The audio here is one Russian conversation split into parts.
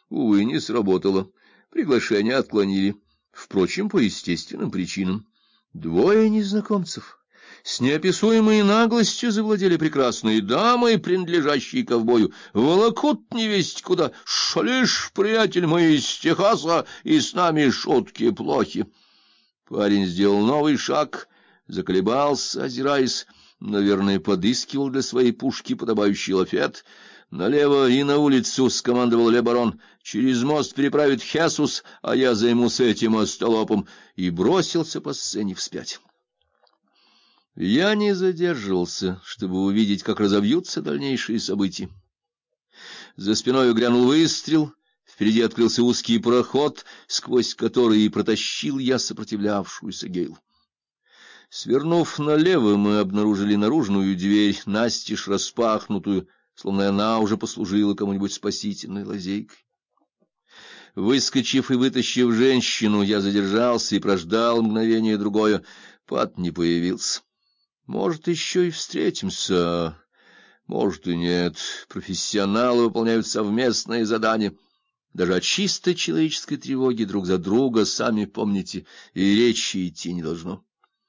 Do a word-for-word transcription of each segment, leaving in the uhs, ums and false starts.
Увы, не сработало. Приглашение отклонили. Впрочем, по естественным причинам. Двое незнакомцев с неописуемой наглостью завладели прекрасной дамой, принадлежащей ковбою, волокут невесть куда. Шалишь, приятель, мы из Техаса, и с нами шутки плохи. Парень сделал новый шаг, заколебался, озираясь, наверное, подыскивал для своей пушки подобающий лафет. Налево и на улицу, — скомандовал Ле Барон, — через мост переправит Хесус, а я займусь этим остолопом, и бросился по сцене вспять. Я не задерживался, чтобы увидеть, как разовьются дальнейшие события. За спиной грянул выстрел, впереди открылся узкий проход, сквозь который и протащил я сопротивлявшуюся Гейл. Свернув налево, мы обнаружили наружную дверь, настежь распахнутую, словно она уже послужила кому-нибудь спасительной лазейкой. Выскочив и вытащив женщину, я задержался и прождал мгновение-другое. Пат не появился. Может, еще и встретимся, может и нет. Профессионалы выполняют совместные задания. Даже о чисто человеческой тревоге друг за друга, сами помните, и речи идти не должно.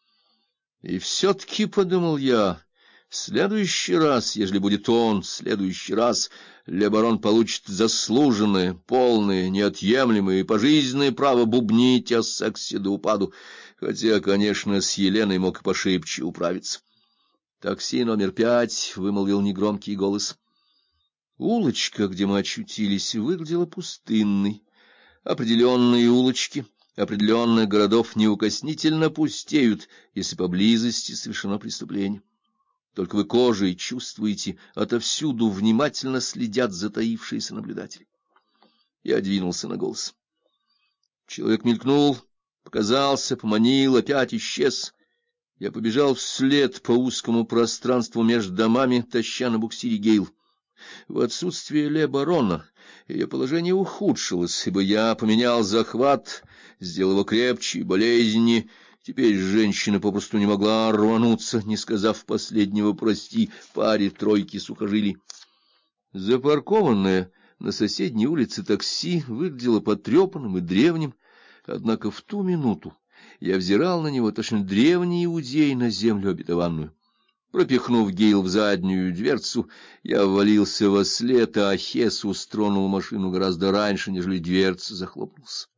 И все-таки, — подумал я, — в следующий раз, ежели будет он, в следующий раз Ле Барон получит заслуженное, полное, неотъемлемое и пожизненное право бубнить о сексе до упаду, хотя, конечно, с Еленой мог и пошибче управиться. «Такси номер пять», — вымолвил негромкий голос. Улочка, где мы очутились, выглядела пустынной. Определенные улочки определенных городов неукоснительно пустеют, если поблизости совершено преступление. Только вы кожей чувствуете, отовсюду внимательно следят затаившиеся наблюдатели. Я двинулся на голос. Человек мелькнул, показался, поманил, опять исчез. Я побежал вслед по узкому пространству между домами, таща на буксире Гейл. В отсутствие Ле Барона ее положение ухудшилось, ибо я поменял захват, сделал его крепче и болезненнее. Теперь женщина попросту не могла рвануться, не сказав последнего «прости» паре тройки сухожилий. Запаркованное на соседней улице такси выглядело потрепанным и древним, однако в ту минуту я взирал на него, точно древний иудей на землю обетованную. Пропихнув Гейл в заднюю дверцу, я ввалился во след, а Хесус тронул машину гораздо раньше, нежели дверца захлопнулась.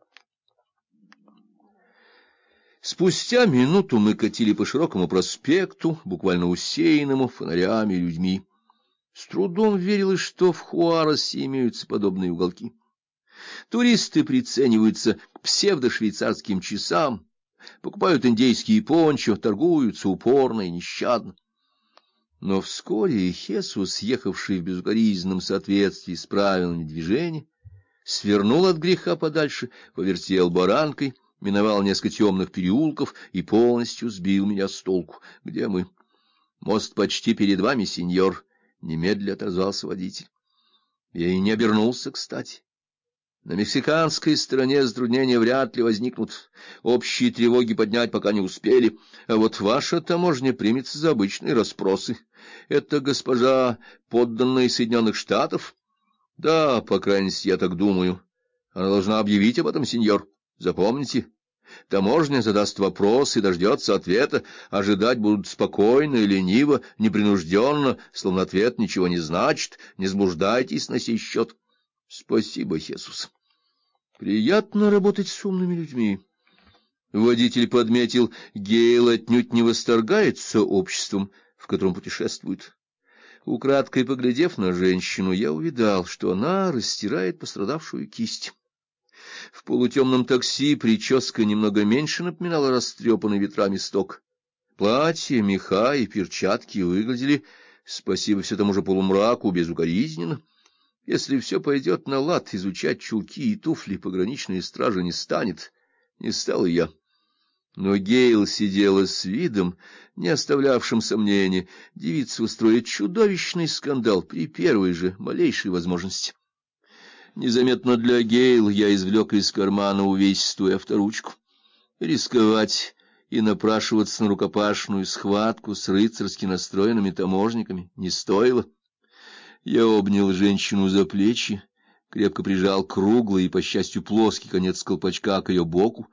Спустя минуту мы катили по широкому проспекту, буквально усеянному фонарями и людьми. С трудом верилось, что в Хуаросе имеются подобные уголки. Туристы прицениваются к псевдошвейцарским часам, покупают индейские пончо, торгуются упорно и нещадно. Но вскоре Хесус, ехавший в безукоризненном соответствии с правилами движения, свернул от греха подальше, повертел баранкой, миновал несколько темных переулков и полностью сбил меня с толку. Где мы? Мост почти перед вами, сеньор, — немедля отозвался водитель. Я и не обернулся, кстати. На мексиканской стороне затруднения вряд ли возникнут, общие тревоги поднять пока не успели, а вот ваша таможня примется за обычные расспросы. Это госпожа, подданная Соединенных Штатов? Да, по крайней мере, я так думаю. Она должна объявить об этом, сеньор. Запомните, таможня задаст вопрос и дождется ответа, ожидать будут спокойно и лениво, непринужденно, словно ответ ничего не значит. Не заблуждайтесь на сей счет. Спасибо, Хесус. Приятно работать с умными людьми. Водитель подметил, Гейл отнюдь не восторгается обществом, в котором путешествует. Украдкой поглядев на женщину, я увидал, что она растирает пострадавшую кисть. В полутемном такси прическа немного меньше напоминала растрепанный ветрами сток. Платье, меха и перчатки выглядели, спасибо все тому же полумраку, безукоризненно. Если все пойдет на лад, изучать чулки и туфли пограничная стража не станет. Не стал и я. Но Гейл сидела с видом, не оставлявшим сомнения. Девица устроит чудовищный скандал при первой же малейшей возможности. Незаметно для Гейл я извлек из кармана увесистую авторучку. Рисковать и напрашиваться на рукопашную схватку с рыцарски настроенными таможниками не стоило. Я обнял женщину за плечи, крепко прижал круглый и, по счастью, плоский конец колпачка к ее боку